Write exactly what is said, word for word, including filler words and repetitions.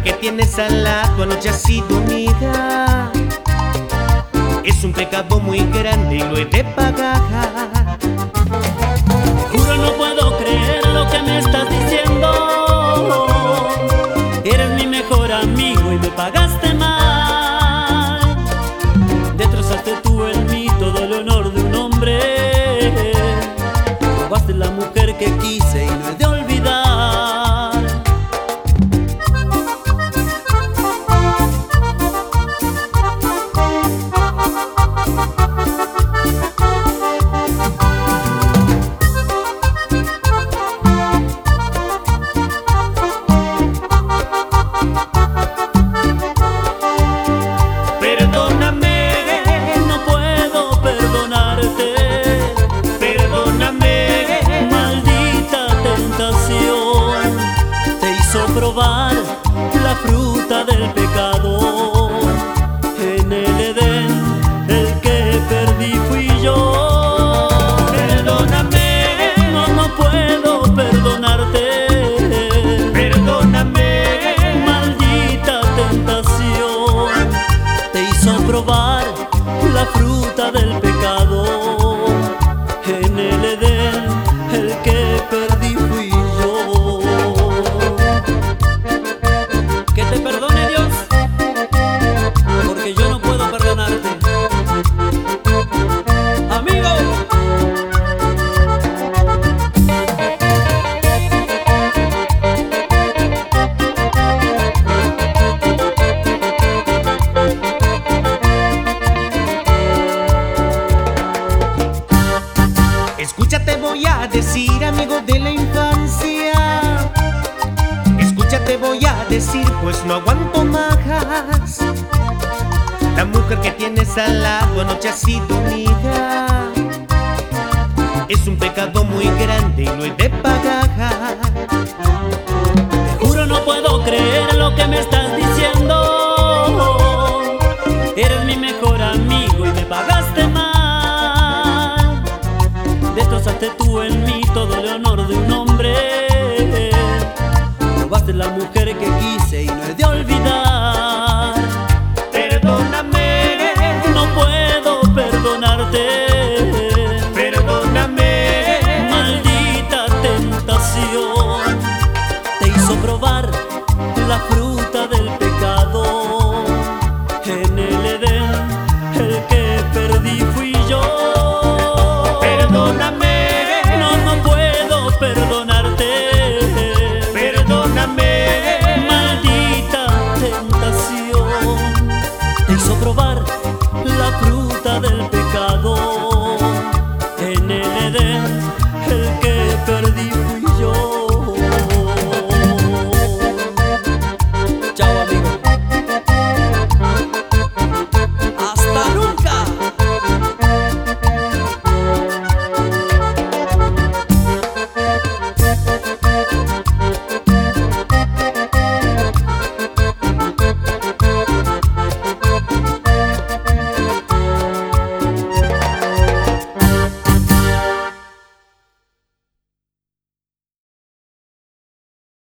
mujer que tienes al lado anoche ha sido amiga. Es un pecado muy grande y lo he de pagar. Juro no puedo creer lo que me estás diciendo. Eres mi mejor amigo y me pagaste mal. Destrozaste tú en mí todo el honor de un hombre. Robaste la mujer que quise y no he de olvidar. Probar la fruta del pecado. En el Edén el que perdí fui yo. Perdóname, no, no puedo perdonarte. Perdóname, maldita tentación te hizo probar la fruta del pecado. En el Edén el que perdí fui yo. Te perdone Dios, porque yo no puedo perdonarte. Amigo, escúchate, voy a decir, amigo de la infancia. Te voy a decir, pues no aguanto más. La mujer que tienes al lado anoche ha sido amiga. Es un pecado muy grande y lo he de pagar. Te juro no puedo creer lo que me estás diciendo. Eres mi mejor amigo y me pagaste mal. Destrozaste tú en mí todo el honor de un hombre. Robaste la mujer que quise y no he de olvidar.